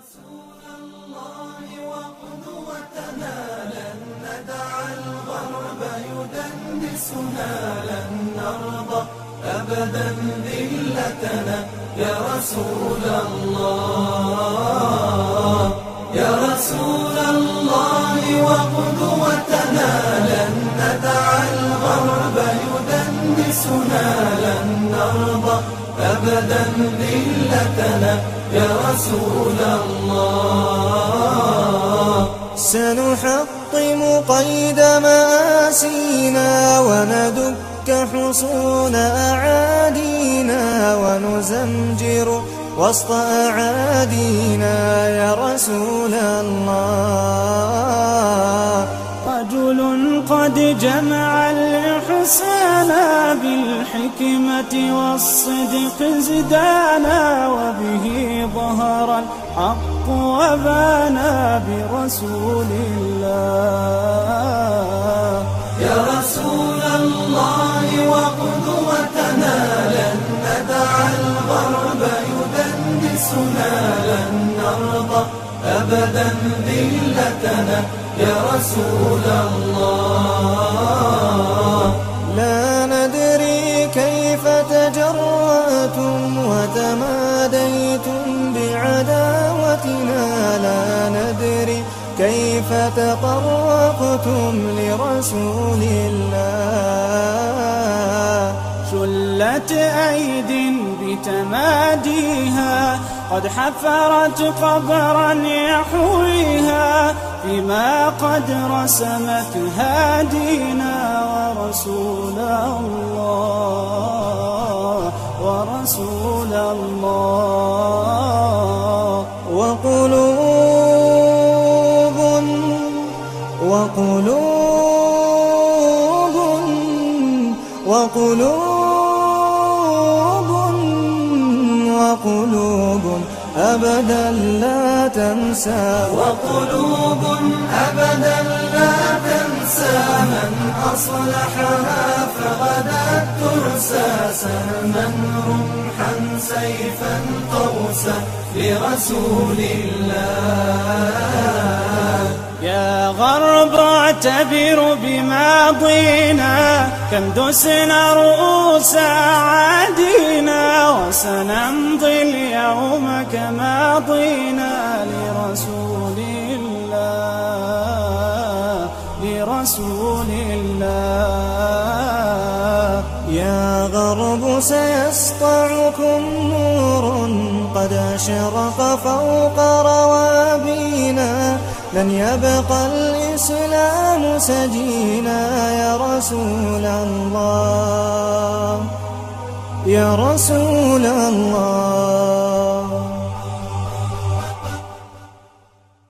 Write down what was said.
رسول الله وقدوتنا لن ندع الغرب يدنسنا، لن نرضى أبدا ذلتنا يا رسول الله. يا رسول الله وقدوتنا لن ندع الغرب يدنسنا، لن نرضى أبدا ذلتنا يا رسول الله. سنحطم قيد مآسينا وندك حصون أعادينا، ونزمجر وسط أعادينا يا رسول الله. رجل قد جمع الإحسان بالحكمة والصدق زدانا، وبه ظهر الحق وبانا برسول الله. يا رسول الله وقدوتنا لن ندع الغرب يدنسنا، لن نرضى أبدا ذلتنا يا رسول الله. لا ندري كيف تجرأتم وتماديتم بعداوتنا، لا ندري كيف تطرقتم لرسول الله. شلت أيد بتماديها قد حفرت قبرا يحويها، فيما قد رسمت هادينا ورسول الله، ورسول الله. وقلوب أبدا لا تنسى، وقلوب أبدا لا تنسى من أصلحها فغدت ترسى، سهما رمحا سيفا قوسا لرسول الله. يا غرب اعتبر بماضينا، كم دسنا رؤوس أعادينا، وسنمضي اليوم كماضينا لرسول الله، لرسول الله. يا غرب سيسطعكم نور قد أشرق فوق روابينا، لن يبقى الإسلام سجينا يا رسول الله، يا رسول الله.